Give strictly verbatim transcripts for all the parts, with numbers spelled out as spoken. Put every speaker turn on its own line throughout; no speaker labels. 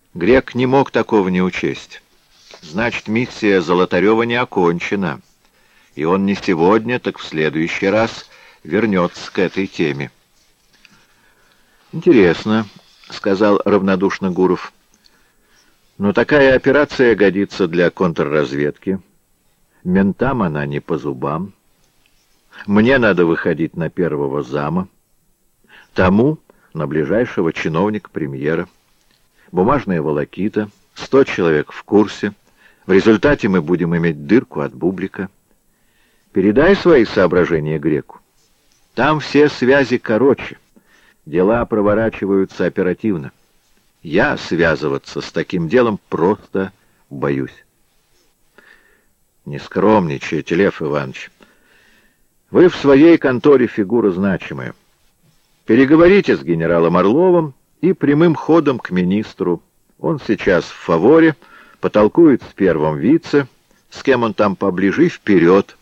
Грек не мог такого не учесть. Значит, миссия Золотарева не окончена, и он не сегодня, так в следующий раз вернется к этой теме. «Интересно», — сказал равнодушно Гуров. «Но такая операция годится для контрразведки. Ментам она не по зубам. Мне надо выходить на первого зама, тому на ближайшего чиновника премьера. Бумажная волокита, сто человек в курсе. В результате мы будем иметь дырку от бублика. Передай свои соображения Греку. Там все связи короче, дела проворачиваются оперативно. Я связываться с таким делом просто боюсь». «Не скромничайте, Лев Иванович. Вы в своей конторе фигура значимая. Переговорите с генералом Орловым и прямым ходом к министру. Он сейчас в фаворе, потолкует с первым вице, с кем он там поближе, и вперед.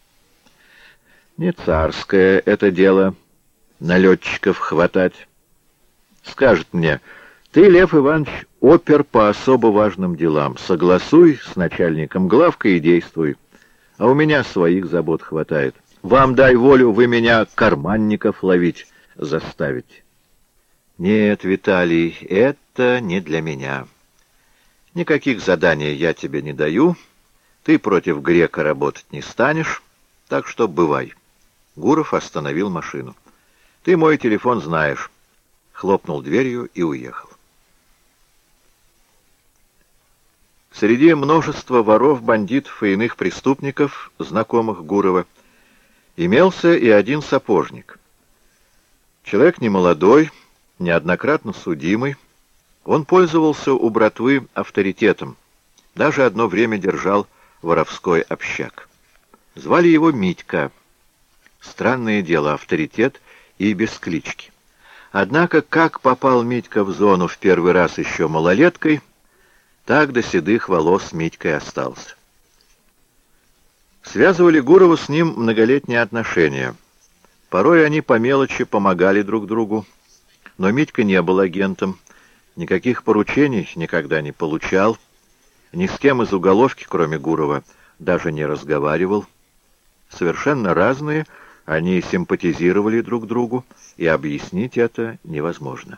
Не царское это дело налетчиков хватать. Скажет мне: ты, Лев Иванович, опер по особо важным делам. Согласуй с начальником главка и действуй. А у меня своих забот хватает. Вам, дай волю, вы меня карманников ловить заставите. Нет, Виталий, это не для меня. Никаких заданий я тебе не даю. Ты против Грека работать не станешь, так что бывай. Гуров остановил машину. Ты мой телефон знаешь. Хлопнул дверью и уехал. Среди множества воров, бандитов и иных преступников, знакомых Гурова, имелся и один сапожник. Человек немолодой, неоднократно судимый, он пользовался у братвы авторитетом, даже одно время держал воровской общак. Звали его Митька. Странное дело, авторитет и без клички. Однако, как попал Митька в зону в первый раз еще малолеткой, так до седых волос Митькой остался. Связывали Гурова с ним многолетние отношения. Порой они по мелочи помогали друг другу, но Митька не был агентом, никаких поручений никогда не получал, ни с кем из уголовки, кроме Гурова, даже не разговаривал. Совершенно разные, они симпатизировали друг другу, и объяснить это невозможно.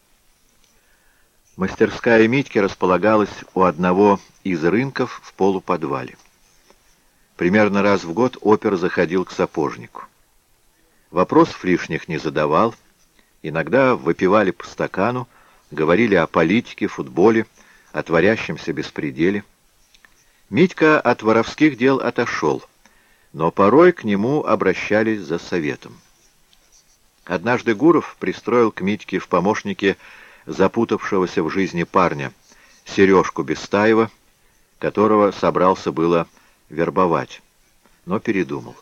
Мастерская Митьки располагалась у одного из рынков в полуподвале. Примерно раз в год опер заходил к сапожнику. Вопросов лишних не задавал, иногда выпивали по стакану, говорили о политике, футболе, о творящемся беспределе. Митька от воровских дел отошел, но порой к нему обращались за советом. Однажды Гуров пристроил к Митьке в помощники запутавшегося в жизни парня, Сережку Бестаева, которого собрался было вербовать, но передумал.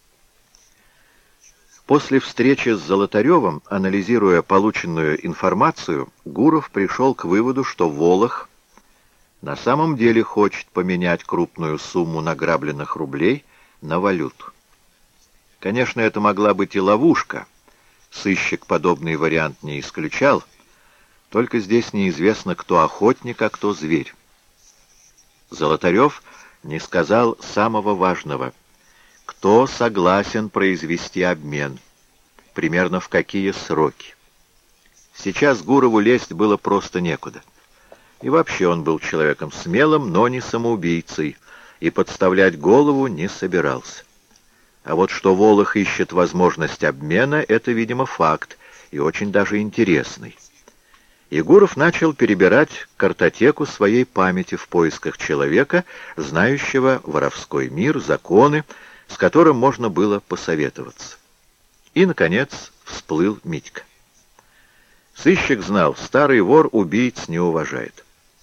После встречи с Золотаревым, анализируя полученную информацию, Гуров пришел к выводу, что Волох на самом деле хочет поменять крупную сумму награбленных рублей на валюту. Конечно, это могла быть и ловушка. Сыщик подобный вариант не исключал, только здесь неизвестно, кто охотник, а кто зверь. Золотарев не сказал самого важного: кто согласен произвести обмен, примерно в какие сроки. Сейчас Гурову лезть было просто некуда. И вообще он был человеком смелым, но не самоубийцей, и подставлять голову не собирался. А вот что Волох ищет возможность обмена, это, видимо, факт, и очень даже интересный. И Гуров начал перебирать картотеку своей памяти в поисках человека, знающего воровской мир, законы, с которым можно было посоветоваться. И, наконец, всплыл Митька. Сыщик знал, старый вор убийц не уважает.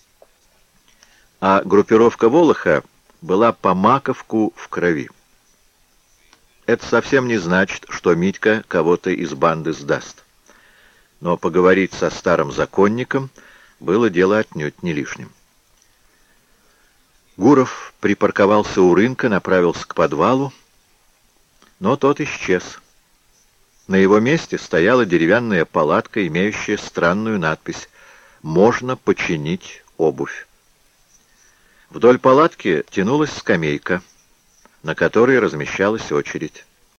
А группировка Волоха была по маковку в крови. Это совсем не значит, что Митька кого-то из банды сдаст. Но поговорить со старым законником было дело отнюдь не лишним. Гуров припарковался у рынка, направился к подвалу, но тот исчез. На его месте стояла деревянная палатка, имеющая странную надпись можно починить обувь. Вдоль палатки тянулась скамейка, на которой размещалась очередь.